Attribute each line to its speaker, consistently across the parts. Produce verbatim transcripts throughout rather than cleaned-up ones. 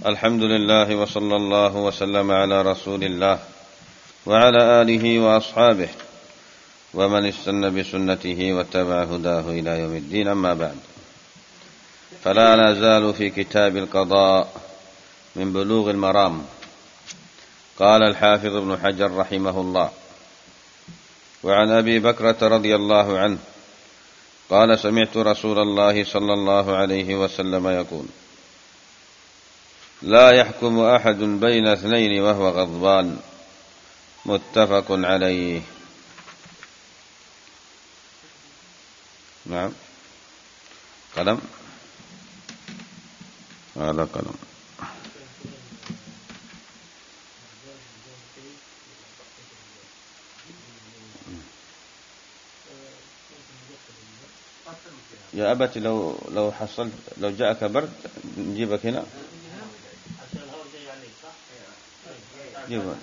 Speaker 1: الحمد لله وصلى الله وسلم على رسول الله وعلى آله وأصحابه ومن استنى بسنته واتبع هداه إلى يوم الدين. أما بعد، فلا نزال في كتاب القضاء من بلوغ المرام. قال الحافظ ابن حجر رحمه الله: وعن أبي بكرة رضي الله عنه قال: سمعت رسول الله صلى الله عليه وسلم يقول: لا يحكم أحد بين اثنين وهو غضبان. متفق عليه. نعم. قلم هذا قلم. يا أبتي لو لو حصلت لو جاءك برد نجيبك هنا. جيبه.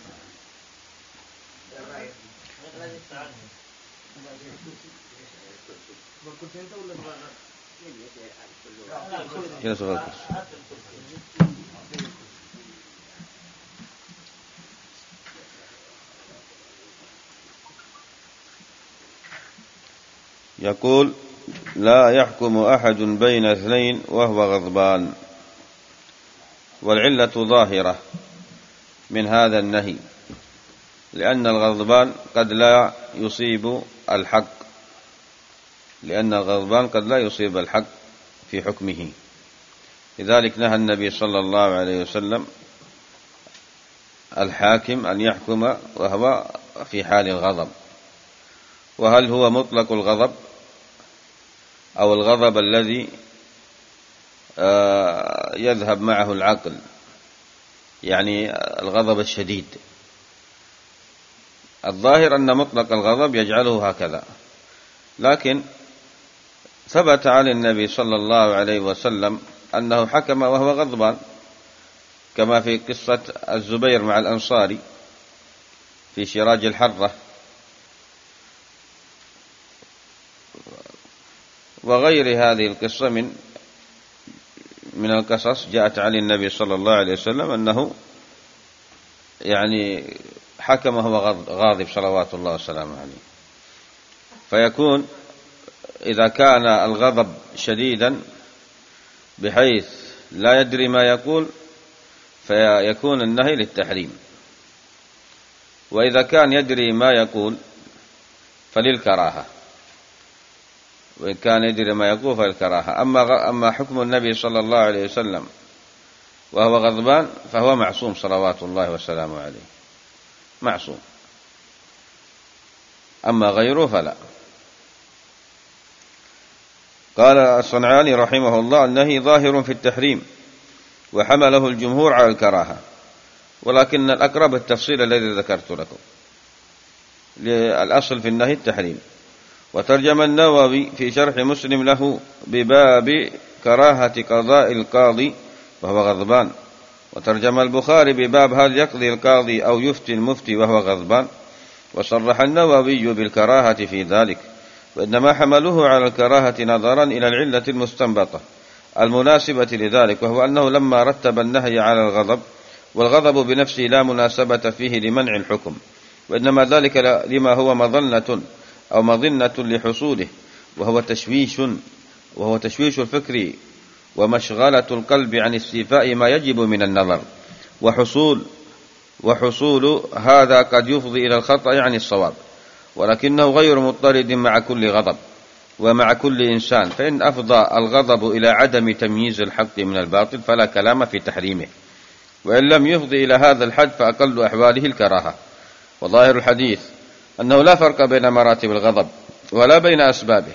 Speaker 1: يقول: لا يحكم أحد بين اثنين وهو غضبان. والعلة ظاهرة من هذا النهي، لأن الغضبان قد لا يصيب الحق لأن الغضبان قد لا يصيب الحق في حكمه. لذلك نهى النبي صلى الله عليه وسلم الحاكم أن يحكم وهو في حال الغضب. وهل هو مطلق الغضب أو الغضب الذي يذهب معه العقل، يعني الغضب الشديد؟ الظاهر أن مطلق الغضب يجعله هكذا، لكن ثبت عن النبي صلى الله عليه وسلم أنه حكم وهو غضبان، كما في قصة الزبير مع الأنصاري في شراج الحرة، وغير هذه القصة من من القصص جاءت عن النبي صلى الله عليه وسلم أنه يعني حكم وهو غاضب صلوات الله وسلامه عليه. فيكون إذا كان الغضب شديدا بحيث لا يدري ما يقول فيكون النهي للتحريم، وإذا كان يدري ما يقول فللكراهة، وإن كان يدري ما يقول فللكراهة. أما أما حكم النبي صلى الله عليه وسلم وهو غضبان فهو معصوم صلوات الله وسلامه عليه، معصوم. أما غيره فلا. قال الصنعاني رحمه الله: النهي ظاهر في التحريم، وحمله الجمهور على الكراهة، ولكن الأقرب التفصيل الذي ذكرت لكم، الأصل في النهي التحريم. وترجم النووي في شرح مسلم له بباب كراهة قضاء القاضي وهو غضبان. وترجم البخاري بباب هل يقضي القاضي أو يفتي المفتي وهو غضبان. وصرح النووي بالكراهة في ذلك، وإنما حملوه على الكراهة نظرا إلى العلة المستنبطة المناسبة لذلك، وهو أنه لما رتب النهي على الغضب، والغضب بنفسه لا مناسبة فيه لمنع الحكم، وإنما ذلك لما هو مظنة أو مظنة لحصوله، وهو تشويش وهو تشويش الفكر ومشغلة القلب عن استيفاء ما يجب من النظر، وحصول وحصول هذا قد يفضي إلى الخطأ عن الصواب، ولكنه غير مضطرد مع كل غضب ومع كل إنسان، فإن أفضى الغضب إلى عدم تمييز الحق من الباطل فلا كلام في تحريمه، وإن لم يفضي إلى هذا الحد فأقل أحواله الكراهة. وظاهر الحديث أنه لا فرق بين مراتب الغضب ولا بين أسبابه،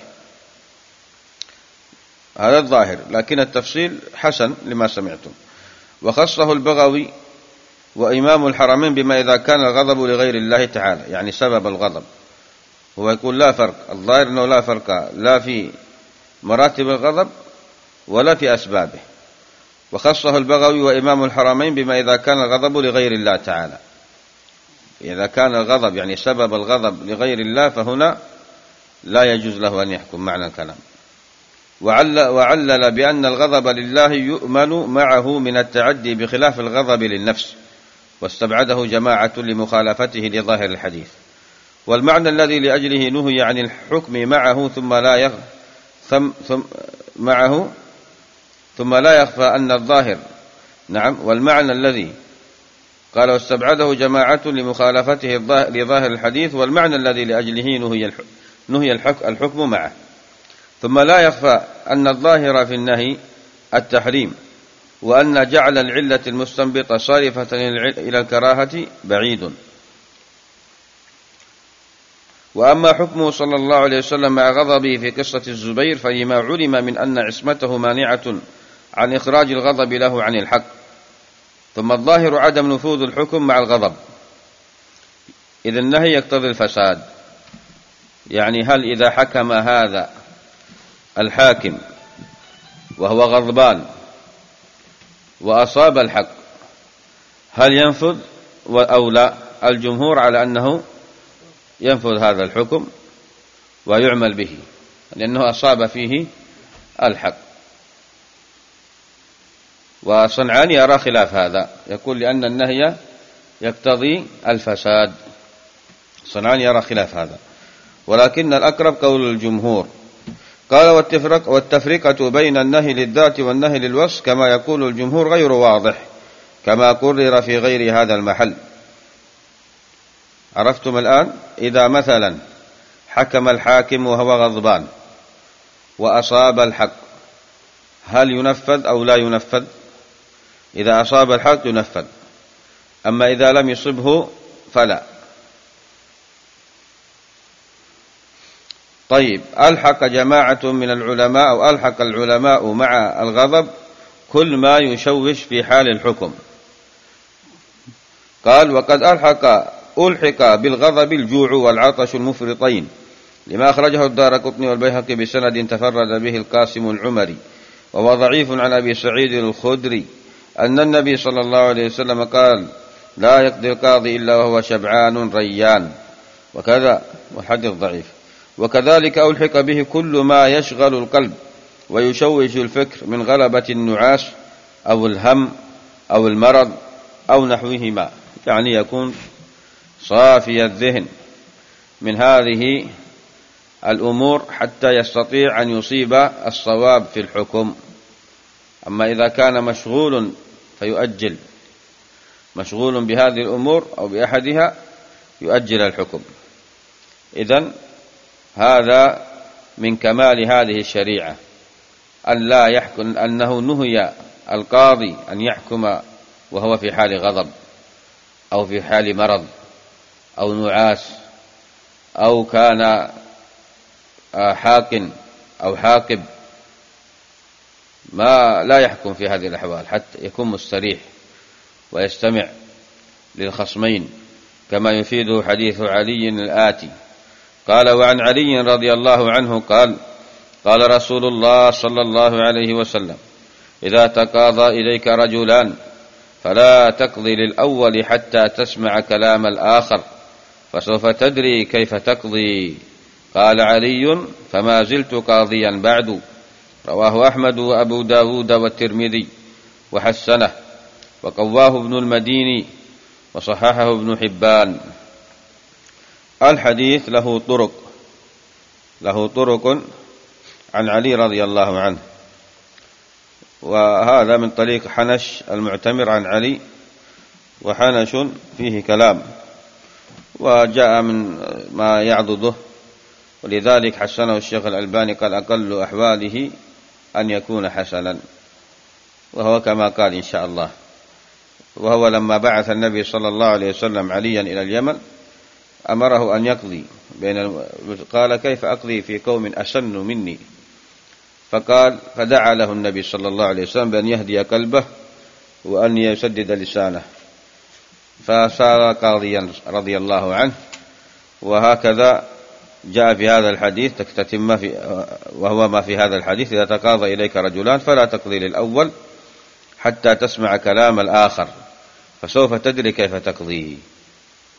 Speaker 1: هذا الظاهر، لكن التفصيل حسن لما سمعتم. وخصه البغوي وإمام الحرمين بما إذا كان الغضب لغير الله تعالى، يعني سبب الغضب، هو يقول لا فرق. الظاهر أنه لا فرق لا في مراتب الغضب ولا في أسبابه. وخصه البغوي وإمام الحرمين بما إذا كان الغضب لغير الله تعالى، إذا كان الغضب يعني سبب الغضب لغير الله فهنا لا يجوز له أن يحكم، معنى الكلام. وعلل بأن الغضب لله يؤمن معه من التعدي بخلاف الغضب للنفس، واستبعده جماعة لمخالفته لظاهر الحديث. والمعنى الذي لأجله نهي عن الحكم معه ثم لا يخ ثم ثم معه ثم لا يخفى أن الظاهر نعم والمعنى الذي قال واستبعده جماعة لمخالفته لظاهر الحديث، والمعنى الذي لأجله نهي نهي الحكم معه. ثم لا يخفى أن الظاهر في النهي التحريم، وأن جعل العلة المستنبطة صارفة إلى الكراهة بعيد. وأما حكمه صلى الله عليه وسلم مع غضبه في قصة الزبير فلما علم من أن عصمته مانعة عن إخراج الغضب له عن الحق. ثم الظاهر عدم نفوذ الحكم مع الغضب، إذ النهي يقتضي الفساد. يعني هل إذا حكم هذا الحاكم وهو غضبان وأصاب الحق هل ينفذ أو لا؟ الجمهور على أنه ينفذ هذا الحكم ويعمل به، لأنه أصاب فيه الحق. وصنعاني يرى خلاف هذا، يقول لأن النهي يقتضي الفساد. صنعاني يرى خلاف هذا، ولكن الأقرب قول الجمهور. قال والتفرق والتفرقة بين النهي للذات والنهي للوصف كما يقول الجمهور غير واضح، كما قرر في غير هذا المحل. عرفتم الآن؟ إذا مثلا حكم الحاكم وهو غضبان وأصاب الحق هل ينفذ أو لا ينفذ؟ إذا أصاب الحق ينفذ، أما إذا لم يصبه فلا. طيب، ألحق جماعة من العلماء أو ألحق العلماء مع الغضب كل ما يشوش في حال الحكم. قال وقد ألحق ألحق بالغضب الجوع والعطش المفرطين، لما أخرجه الدارقطني والبيهقي بسند تفرد به القاسم العمري، وهو ضعيف عن أبي سعيد الخدري أن النبي صلى الله عليه وسلم قال لا يقضي القاضي إلا وهو شبعان ريان، وكذا والحديث ضعيف. وكذلك ألحق به كل ما يشغل القلب ويشوش الفكر من غلبة النعاس أو الهم أو المرض أو نحوهما، يعني يكون صافي الذهن من هذه الأمور حتى يستطيع أن يصيب الصواب في الحكم. أما إذا كان مشغول فيؤجل، مشغول بهذه الأمور أو بأحدها يؤجل الحكم. إذن هذا من كمال هذه الشريعة أن لا يحكم، أنه نهي القاضي أن يحكم وهو في حال غضب أو في حال مرض أو نعاس أو كان حاق أو حاقب، ما لا يحكم في هذه الأحوال حتى يكون مستريح ويستمع للخصمين، كما يفيده حديث علي الآتي. قال وعن علي رضي الله عنه قال قال رسول الله صلى الله عليه وسلم إذا تقاضى إليك رجلان فلا تقضي للأول حتى تسمع كلام الآخر فسوف تدري كيف تقضي. قال علي فما زلت قاضيا بعد. رواه أحمد وأبو داود والترمذي وحسنه، وقواه ابن المديني وصححه ابن حبان. الحديث له طرق له طرق عن علي رضي الله عنه، وهذا من طريق حنش المعتمر عن علي، وحنش فيه كلام وجاء من ما يعضده، ولذلك حسنه الشيخ الألباني قال أقل أحواله أن يكون حسنا، وهو كما قال إن شاء الله. وهو لما بعث النبي صلى الله عليه وسلم عليا إلى اليمن أمره أن يقضي بين قال كيف أقضي في قوم أسن مني؟ فقال فدعا له النبي صلى الله عليه وسلم بأن يهدي قلبه وأن يسدد لسانه، فصار قاضيا رضي الله عنه. وهكذا جاء في هذا الحديث تكتتم في وهو ما في هذا الحديث إذا تقاضى إليك رجلان فلا تقضي للأول حتى تسمع كلام الآخر فسوف تدري كيف تقضيه.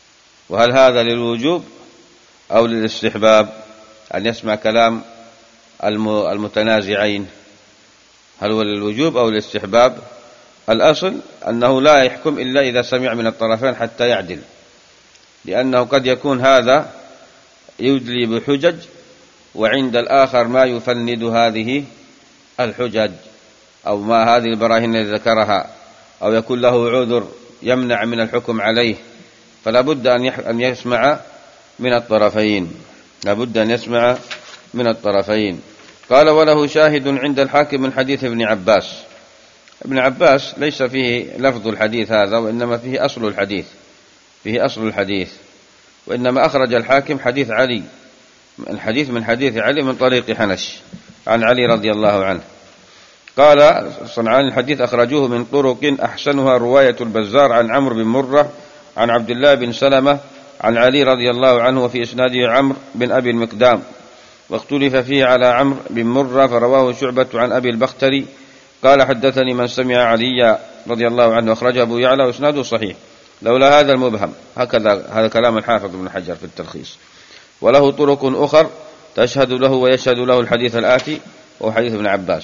Speaker 1: وهل هذا للوجوب أو للاستحباب أن يسمع كلام المتنازعين، هل هو للوجوب أو الاستحباب؟ الأصل أنه لا يحكم إلا إذا سمع من الطرفين حتى يعدل، لأنه قد يكون هذا يدلي بحجج وعند الآخر ما يفند هذه الحجج أو ما هذه البراهين التي ذكرها، أو يكون له عذر يمنع من الحكم عليه، فلا بد أن يسمع من الطرفين، لا بد أن يسمع من الطرفين. قال وله شاهد عند الحاكم من حديث ابن عباس. ابن عباس ليس فيه لفظ الحديث هذا، وإنما فيه أصل الحديث، فيه أصل الحديث، وإنما أخرج الحاكم حديث علي، الحديث من حديث علي من طريق حنش عن علي رضي الله عنه. قال صنعاني الحديث أخرجوه من طرق أحسنها رواية البزار عن عمرو بن مرة عن عبد الله بن سلمة عن علي رضي الله عنه، وفي إسناده عمرو بن أبي المقدام، واختلف فيه على عمرو بن مرة فرواه شعبة عن أبي البختري قال حدثني من سمع علي رضي الله عنه، أخرجه أبو يعلى وإسناده صحيح لولا هذا المبهم. هكذا هذا كلام الحافظ ابن حجر في التلخيص. وله طرق أخر تشهد له ويشهد له الحديث الآتي وهو حديث ابن عباس.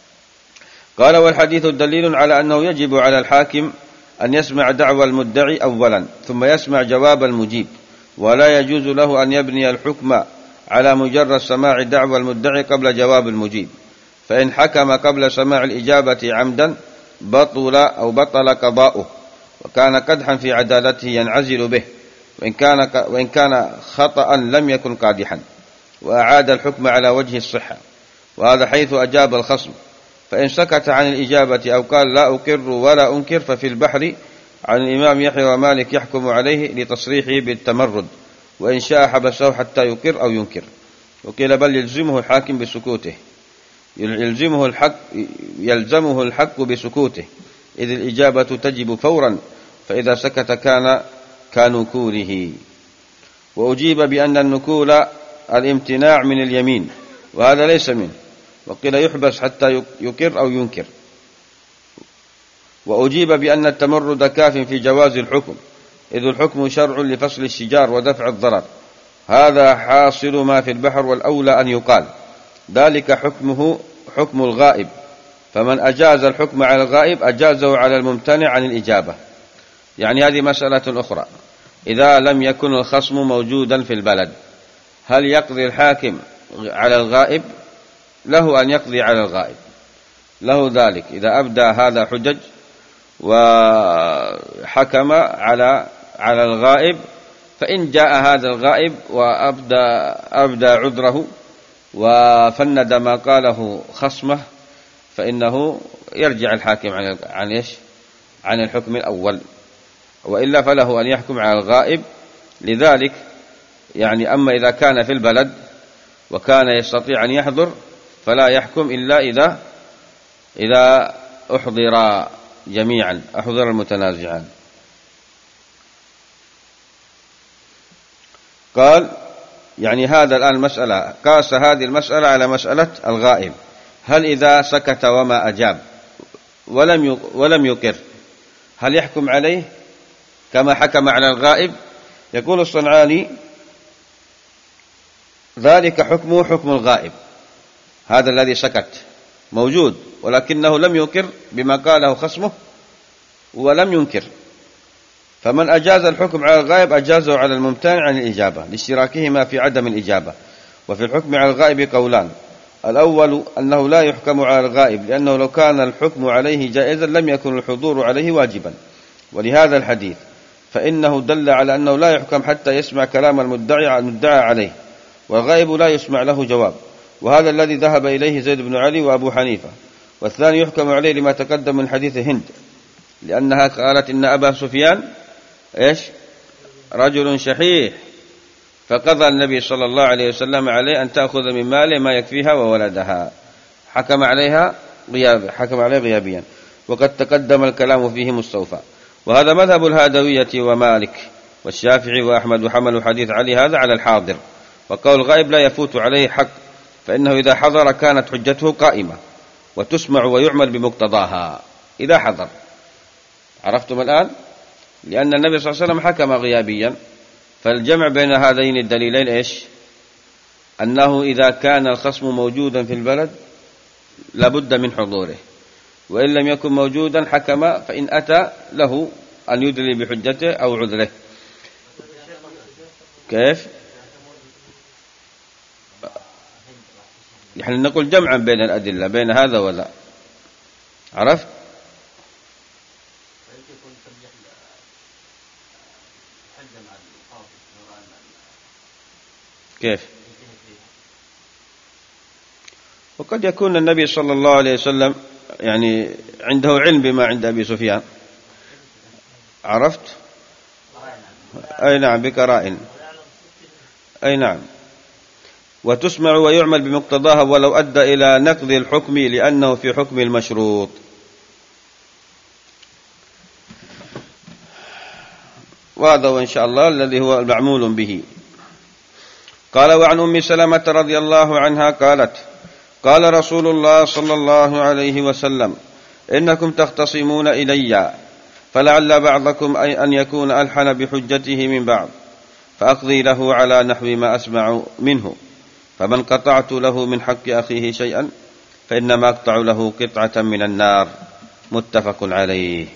Speaker 1: قال والحديث دليل على أنه يجب على الحاكم أن يسمع دعوى المدعي أولا ثم يسمع جواب المجيب، ولا يجوز له أن يبني الحكم على مجرد سماع دعوى المدعي قبل جواب المجيب، فإن حكم قبل سماع الإجابة عمدا بطل أو بطل قضاؤه، وكان قدحا في عدالته ينعزل به، وإن كان, وإن كان خطأ لم يكن قادحا، وأعاد الحكم على وجه الصحة، وهذا حيث أجاب الخصم. فإن سكت عن الإجابة أو قال لا أقر ولا أنكر ففي البحر عن الإمام يحيى ومالك يحكم عليه لتصريحه بالتمرد، وإن شاء حبسه حتى يقر أو ينكر. وقيل بل يلزمه الحاكم بسكوته، يلزمه الحق يلزمه الحق بسكوته، إذ الإجابة تجب فورا، فإذا سكت كان كنكوله. وأجيب بأن النكول الامتناع من اليمين، وهذا ليس منه، وقيل يحبس حتى يقر أو ينكر. وأجيب بأن التمرد كاف في جواز الحكم، إذ الحكم شرع لفصل الشجار ودفع الضرر، هذا حاصل ما في البحر، والأولى أن يقال ذلك حكمه حكم الغائب، فمن أجاز الحكم على الغائب أجازه على الممتنع عن الإجابة. يعني هذه مسألة أخرى، إذا لم يكن الخصم موجودا في البلد هل يقضي الحاكم على الغائب؟ له أن يقضي على الغائب، له ذلك إذا أبدى هذا حجج وحكم على على الغائب، فإن جاء هذا الغائب وأبدى أبدى عذره وفند ما قاله خصمه، فإنه يرجع الحاكم عن عن إيش؟ عن الحكم الأول، وإلا فله أن يحكم على الغائب. لذلك يعني أما إذا كان في البلد وكان يستطيع أن يحضر فلا يحكم إلا إذا إذا أحضر جميعا، أحضر المتنازعان. قال يعني هذا الآن مسألة، قاس هذه المسألة على مسألة الغائب، هل إذا سكت وما أجاب ولم ولم يقر هل يحكم عليه كما حكم على الغائب؟ يقول الصنعاني ذلك حكمه حكم الغائب، هذا الذي سكت موجود ولكنه لم يقر بما قاله خصمه ولم ينكر، فمن أجاز الحكم على الغائب أجازه على الممتنع عن الإجابة لاشتراكهما في عدم الإجابة. وفي الحكم على الغائب قولان، الأول أنه لا يحكم على الغائب، لأنه لو كان الحكم عليه جائزا لم يكن الحضور عليه واجبا، ولهذا الحديث فإنه دل على أنه لا يحكم حتى يسمع كلام المدعي المدعى عليه، والغائب لا يسمع له جواب، وهذا الذي ذهب إليه زيد بن علي وأبو حنيفة. والثاني يحكم عليه لما تقدم من حديث هند، لأنها قالت إن أبا سفيان إيش رجل شحيح، فقضى النبي صلى الله عليه وسلم عليه أن تأخذ من ماله ما يكفيها وولدها، حكم عليها غياب حكم عليها غيابيا، وقد تقدم الكلام فيه مستوفى. وهذا مذهب الهادوية ومالك والشافعي وأحمد، وحملوا حديث علي هذا على الحاضر، وقول الغائب لا يفوت عليه حق، فإنه إذا حضر كانت حجته قائمة وتسمع ويعمل بمقتضاها إذا حضر. عرفتم الآن؟ لأن النبي صلى الله عليه وسلم حكم غيابيا، فالجمع بين هذين الدليلين إيش؟ أنه إذا كان الخصم موجودا في البلد لابد من حضوره، وإن لم يكن موجودا حكم فإن أتى له أن يدلي بحجته أو عذره. كيف؟ نحن نقول جمعا بين الأدلة بين هذا وذا، عرفت؟ كيف؟ وقد يكون النبي صلى الله عليه وسلم يعني عنده علم بما عند أبي سفيان، عرفت؟ أي نعم، بكرائن، أي نعم، وتسمع ويعمل بمقتضاها ولو أدى إلى نقض الحكم لأنه في حكم المشروط. وهذا وإن شاء الله الذي هو المعمول به. قال: وعن أم سلمة رضي الله عنها قالت: قال رسول الله صلى الله عليه وسلم: إنكم تختصمون إلي، فلعل بعضكم أن يكون ألحن بحجته من بعض، فأقضي له على نحو ما أسمع منه، فمن قطعت له من حق أخيه شيئا فإنما أقطع له قطعة من النار. متفق عليه.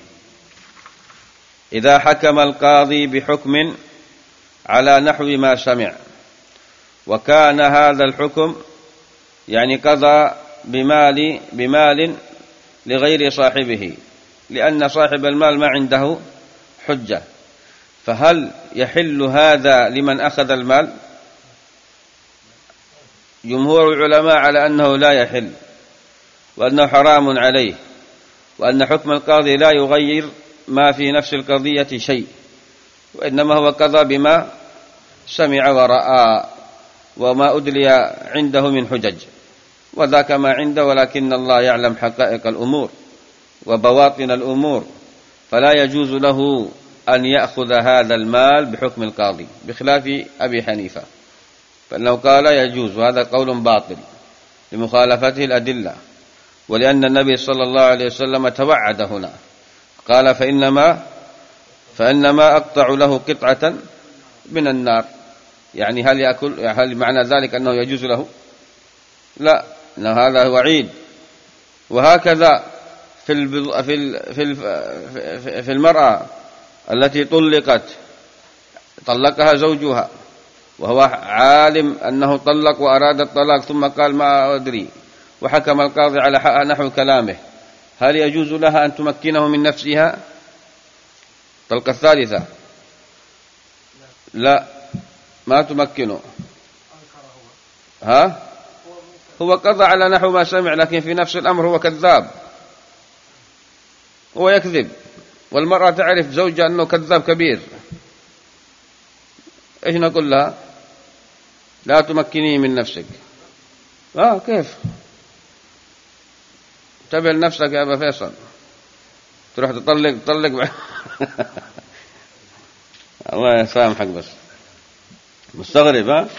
Speaker 1: إذا حكم القاضي بحكم على نحو ما سمع، وكان هذا الحكم يعني قضى بمال بمال لغير صاحبه، لأن صاحب المال ما عنده حجة، فهل يحل هذا لمن أخذ المال؟ جمهور العلماء على أنه لا يحل، وأنه حرام عليه، وأن حكم القاضي لا يغير ما في نفس القضية شيء، وإنما هو قضى بما سمع ورأى وما أدلي عنده من حجج، وذاك ما عنده، ولكن الله يعلم حقائق الأمور وبواطن الأمور، فلا يجوز له أن يأخذ هذا المال بحكم القاضي، بخلاف أبي حنيفة فإنه قال يجوز، وهذا قول باطل لمخالفته الأدلة، ولأن النبي صلى الله عليه وسلم توعد هنا قال: فإنما فإنما أقطع له قطعة من النار. يعني هل يأكل؟ هل معنى ذلك أنه يجوز له؟ لا، إن هذا وعيد. وهكذا في في في في المرأة التي طلقت طلقها زوجها وهو عالم أنه طلق وأراد الطلاق، ثم قال ما أدري، وحكم القاضي على نحو كلامه، هل يجوز لها أن تمكنه من نفسها طلقة الثالثة؟ لا، ما تمكنه. ها؟ هو قضى على نحو ما سمع، لكن في نفس الأمر هو كذاب، هو يكذب، والمرأة تعرف زوجها أنه كذاب كبير، إيش نقول لها؟ لا تمكنيه من نفسك. آه كيف؟ انتبه لنفسك يا أبا فيصل، تروح تطلق تطلق الله يسامحك، بس مستغرب. ها؟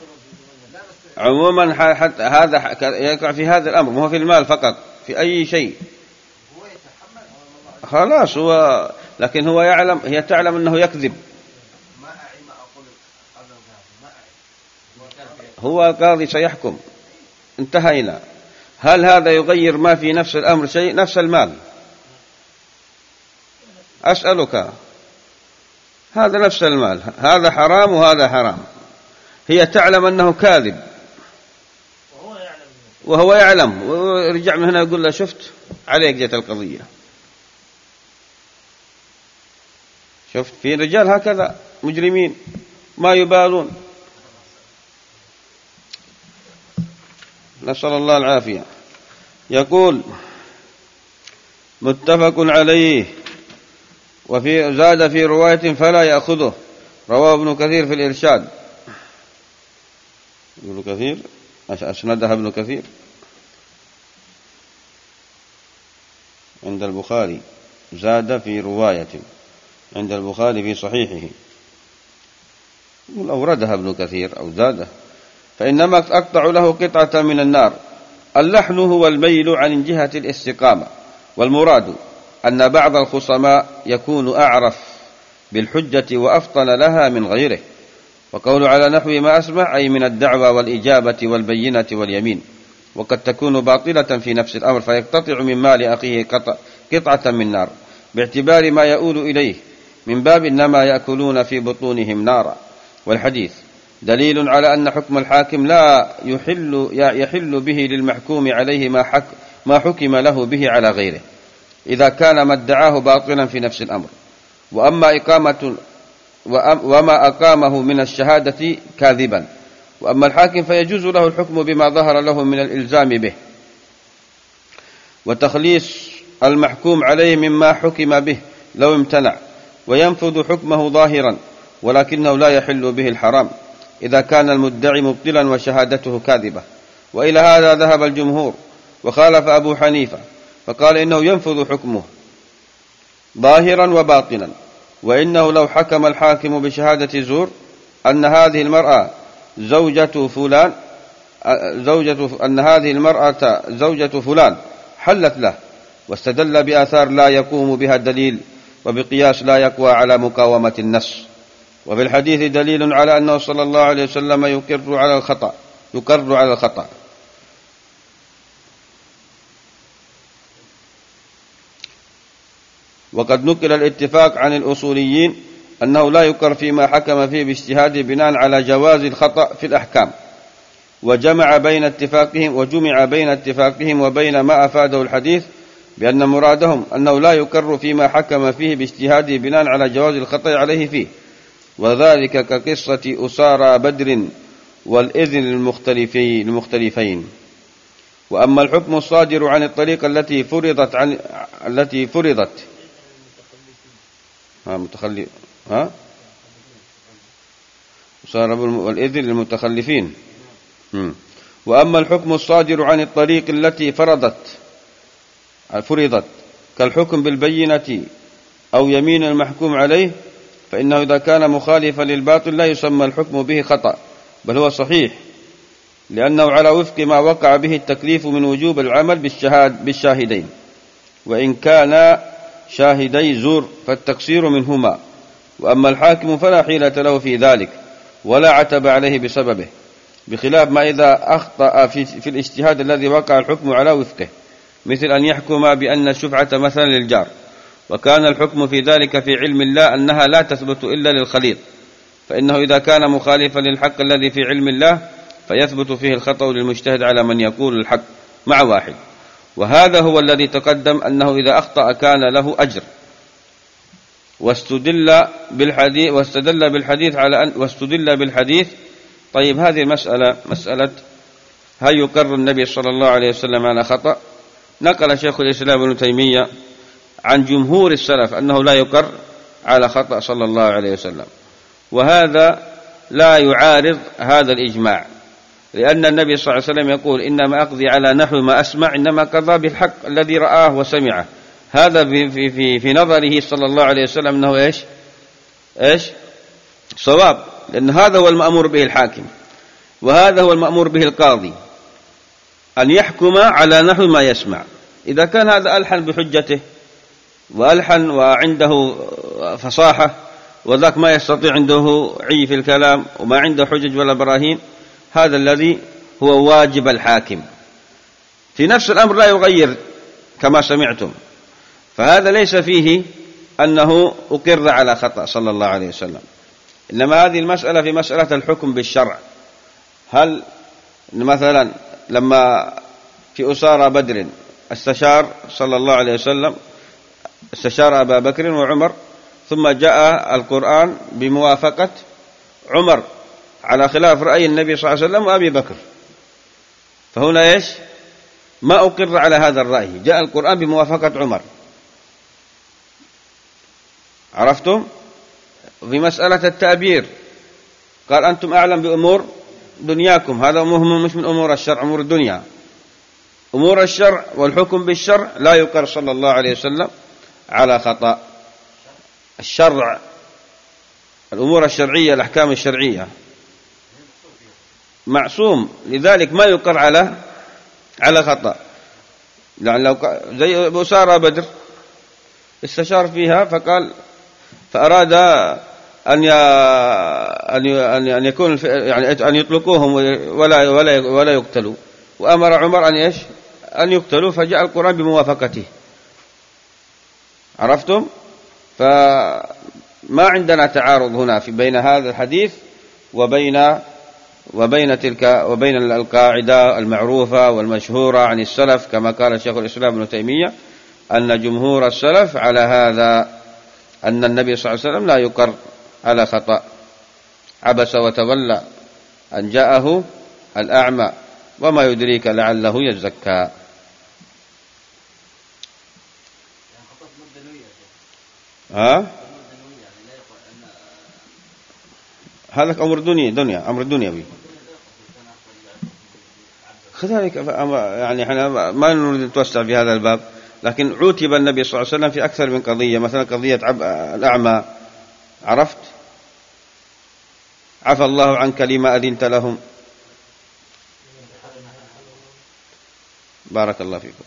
Speaker 1: عموما حتى هذا يقع في هذا الأمر، ما هو في المال فقط، في أي شيء خلاص هو، لكن هو يعلم، هي تعلم أنه يكذب. هو القاضي سيحكم، انتهينا. هل هذا يغير ما في نفس الأمر شيء؟ نفس المال، أسألك، هذا نفس المال، هذا حرام وهذا حرام، هي تعلم أنه كاذب وهو يعلم، ورجع من هنا يقول له شفت عليك جت القضية. شفت في رجال هكذا مجرمين ما يبالون، نسأل الله العافية. يقول: متفق عليه. وفي زاد في رواية: فلا يأخذه. رواه ابن كثير في الإرشاد. ابن كثير أسندها ابن كثير عند البخاري، زاد في رواية عند البخاري في صحيحه، أوردها ابن كثير أو زاده. فإنما أقطع له قطعة من النار. اللحن هو الميل عن جهة الاستقامة، والمراد أن بعض الخصماء يكون أعرف بالحجة وأفطن لها من غيره، وقول على نحو ما أسمع أي من الدعوة والإجابة والبينة واليمين، وقد تكون باطلة في نفس الأمر فيقتطع من مال أخيه قطعة من نار باعتبار ما يؤول إليه من باب إنما يأكلون في بطونهم نارا. والحديث دليل على أن حكم الحاكم لا يحل, يحل به للمحكوم عليه ما, حك ما حكم له به على غيره إذا كان ما ادعاه باطلا في نفس الأمر. وأما إقامة وما أقامه من الشهادة كاذبا. وأما الحاكم فيجوز له الحكم بما ظهر له من الإلزام به وتخليص المحكوم عليه مما حكم به لو امتنع، وينفذ حكمه ظاهرا، ولكنه لا يحل به الحرام إذا كان المدعي مبطلا وشهادته كاذبة. وإلى هذا ذهب الجمهور، وخالف أبو حنيفة فقال إنه ينفذ حكمه ظاهرا وباطنا، وإنه لو حكم الحاكم بشهادة زور أن هذه المرأة زوجة فلان زوجة أن هذه المرأة زوجة فلان حلت له، واستدل بآثار لا يقوم بها الدليل، وبقياس لا يقوى على مقاومة النص. وفي الحديث دليل على أنه صلى الله عليه وسلم يقر على الخطأ يقر على الخطأ وقد نقل الاتفاق عن الأصوليين أنه لا يقر فيما حكم فيه باجتهاد بناء على جواز الخطأ في الأحكام، وجمع بين اتفاقهم وجمع بين اتفاقهم وبين ما أفاده الحديث بأن مرادهم أنه لا يقر فيما حكم فيه باجتهاد بناء على جواز الخطأ عليه فيه، وذلك كقصة أسارى بدر والإذن المختلفين المختلفين. وأما الحكم الصادر عن الطريقة التي فرضت عن التي فرضت ها متخلف ها أسارى والإذن للمتخلفين. وأما الحكم الصادر عن الطريق التي فرضت فرضت كالحكم بالبينة أو يمين المحكوم عليه، فإنه إذا كان مخالفا للباطل لا يسمى الحكم به خطأ، بل هو صحيح، لأنه على وفق ما وقع به التكليف من وجوب العمل بالشهاد بالشاهدين، وإن كان شاهدي زور فالتقصير منهما. وأما الحاكم فلا حيلة له في ذلك ولا عتب عليه بسببه، بخلاف ما إذا أخطأ في, في الاجتهاد الذي وقع الحكم على وفقه، مثل أن يحكم بأن الشفعة مثلا للجار، وكان الحكم في ذلك في علم الله أنها لا تثبت إلا للخليط، فإنه إذا كان مخالفا للحق الذي في علم الله فيثبت فيه الخطأ للمجتهد على من يقول الحق مع واحد. وهذا هو الذي تقدم أنه إذا أخطأ كان له أجر. واستدل بالحديث واستدل بالحديث على أن واستدل بالحديث. طيب هذه المسألة مسألة هل يقر النبي صلى الله عليه وسلم على خطأ؟ نقل شيخ الإسلام ابن تيمية عن جمهور السلف أنه لا يقر على خطأ صلى الله عليه وسلم، وهذا لا يعارض هذا الإجماع، لأن النبي صلى الله عليه وسلم يقول إنما أقضي على نحو ما أسمع، إنما قضى بالحق الذي رآه وسمعه. هذا في, في, في نظره صلى الله عليه وسلم أنه إيش إيش صواب، لأن هذا هو المأمور به الحاكم، وهذا هو المأمور به القاضي، أن يحكم على نحو ما يسمع. إذا كان هذا ألحن بحجته وألحن وعنده فصاحة، وذاك ما يستطيع عنده عي في الكلام وما عنده حجج ولا براهين، هذا الذي هو واجب الحاكم. في نفس الأمر لا يغير كما سمعتم، فهذا ليس فيه أنه أقر على خطأ صلى الله عليه وسلم، إنما هذه المسألة في مسألة الحكم بالشرع. هل مثلا لما في أسارى بدر استشار صلى الله عليه وسلم استشار أبا بكر وعمر، ثم جاء القرآن بموافقة عمر على خلاف رأي النبي صلى الله عليه وسلم وأبي بكر، فهنا إيش ما أقر على هذا الرأي، جاء القرآن بموافقة عمر. عرفتم؟ في مسألة التأبير قال أنتم أعلم بأمور دنياكم، هذا مهم مش من أمور الشرع، أمور الدنيا. أمور الشرع والحكم بالشرع لا يقر صلى الله عليه وسلم على خطأ. الشرع الأمور الشرعية الأحكام الشرعية معصوم، لذلك ما يقر على على خطأ. يعني لو زي أسارى بدر استشار فيها فقال فأراد أن أن يكون يعني أن يطلقوهم ولا ولا ولا يقتلوا، وأمر عمر أن إيش أن يقتلوا، فجاء القرآن بموافقته. عرفتم؟ فما عندنا تعارض هنا في بين هذا الحديث وبين وبين تلك وبين القاعدة المعروفة والمشهورة عن السلف، كما قال شيخ الإسلام ابن تيمية أن جمهور السلف على هذا، أن النبي صلى الله عليه وسلم لا يقر على خطأ. عبس وتولى أن جاءه الأعمى وما يدريك لعله يزكى. ها؟ هذا أمر دنيا دنيا أمر دنيوي كذلك، يعني احنا ما نريد نتوسع في هذا الباب، لكن عوتب النبي صلى الله عليه وسلم في أكثر من قضية، مثلا قضية الأعمى، عرفت؟ عفى الله عنك لما أذنت لهم. بارك الله فيكم.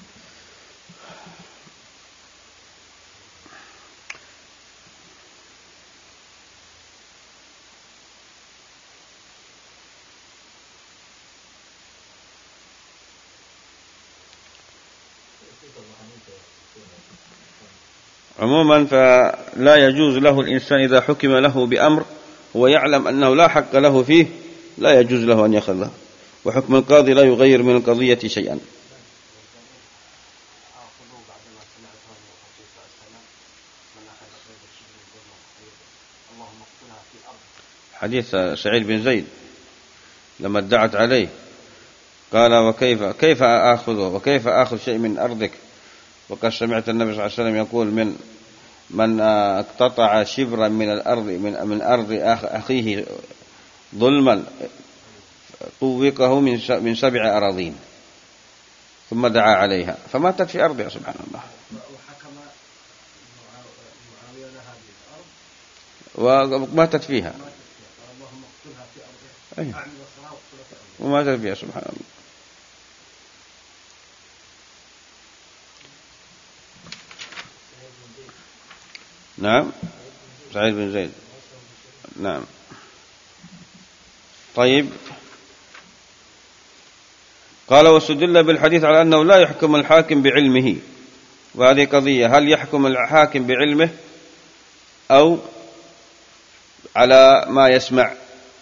Speaker 1: عموما فلا يجوز له الإنسان إذا حكم له بأمر هو يعلم أنه لا حق له فيه لا يجوز له أن يأخذه، وحكم القاضي لا يغير من القضية شيئا. حديث سعيد بن زيد لما ادعت عليه قال وكيف كيف آخذه وكيف آخذ شيء من أرضك، وقد سمعت النبي صلى الله عليه وسلم يقول من من اقتطع شبرا من الأرض من من أرض أخيه ظلما طوقه من من سبع أراضين، ثم دعا عليها فماتت في أرضها. سبحان الله. وماتت فيها وماتت فيها. سبحان الله. نعم سعيد بن زيد. نعم. طيب قال واستدل بالحديث على أنه لا يحكم الحاكم بعلمه، وهذه قضية، هل يحكم الحاكم بعلمه أو على ما يسمع؟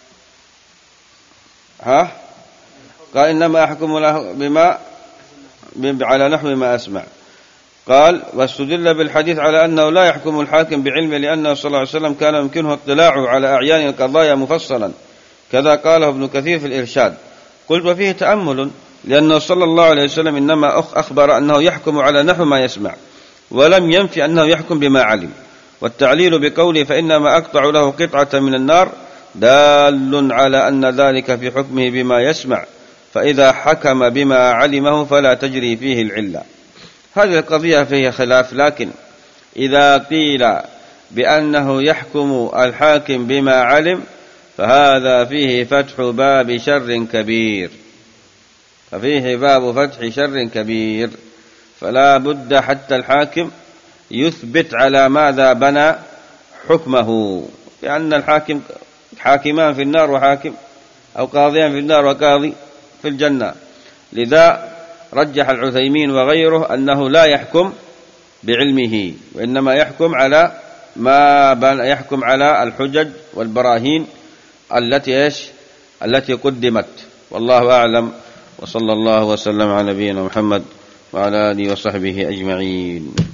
Speaker 1: ها؟ قال إنما أحكم له بما على نحو ما أسمع. قال واستدل بالحديث على أنه لا يحكم الحاكم بعلمه لأنه صلى الله عليه وسلم كان يمكنه اطلاعه على أعيان القضايا مفصلا، كذا قاله ابن كثير في الإرشاد. قلت وفيه تأمل، لأنه صلى الله عليه وسلم إنما أخبر أنه يحكم على نحو ما يسمع، ولم ينفي أنه يحكم بما علم. والتعليل بقوله فإنما أقطع له قطعة من النار دال على أن ذلك في حكمه بما يسمع، فإذا حكم بما علمه فلا تجري فيه العلة. هذه القضية فيها خلاف، لكن إذا قيل بأنه يحكم الحاكم بما علم فهذا فيه فتح باب شر كبير، ففيه باب فتح شر كبير، فلا بد حتى الحاكم يثبت على ماذا بنى حكمه، لأن الحاكم حاكمان في النار وحاكم أو قاضيان في النار وقاضي في الجنة. لذا رجح العثيمين وغيره أنه لا يحكم بعلمه، وإنما يحكم على ما بن يحكم على الحجج والبراهين التي إيش التي قدمت. والله أعلم، وصلى الله وسلم على نبينا محمد وعلى آله وصحبه أجمعين.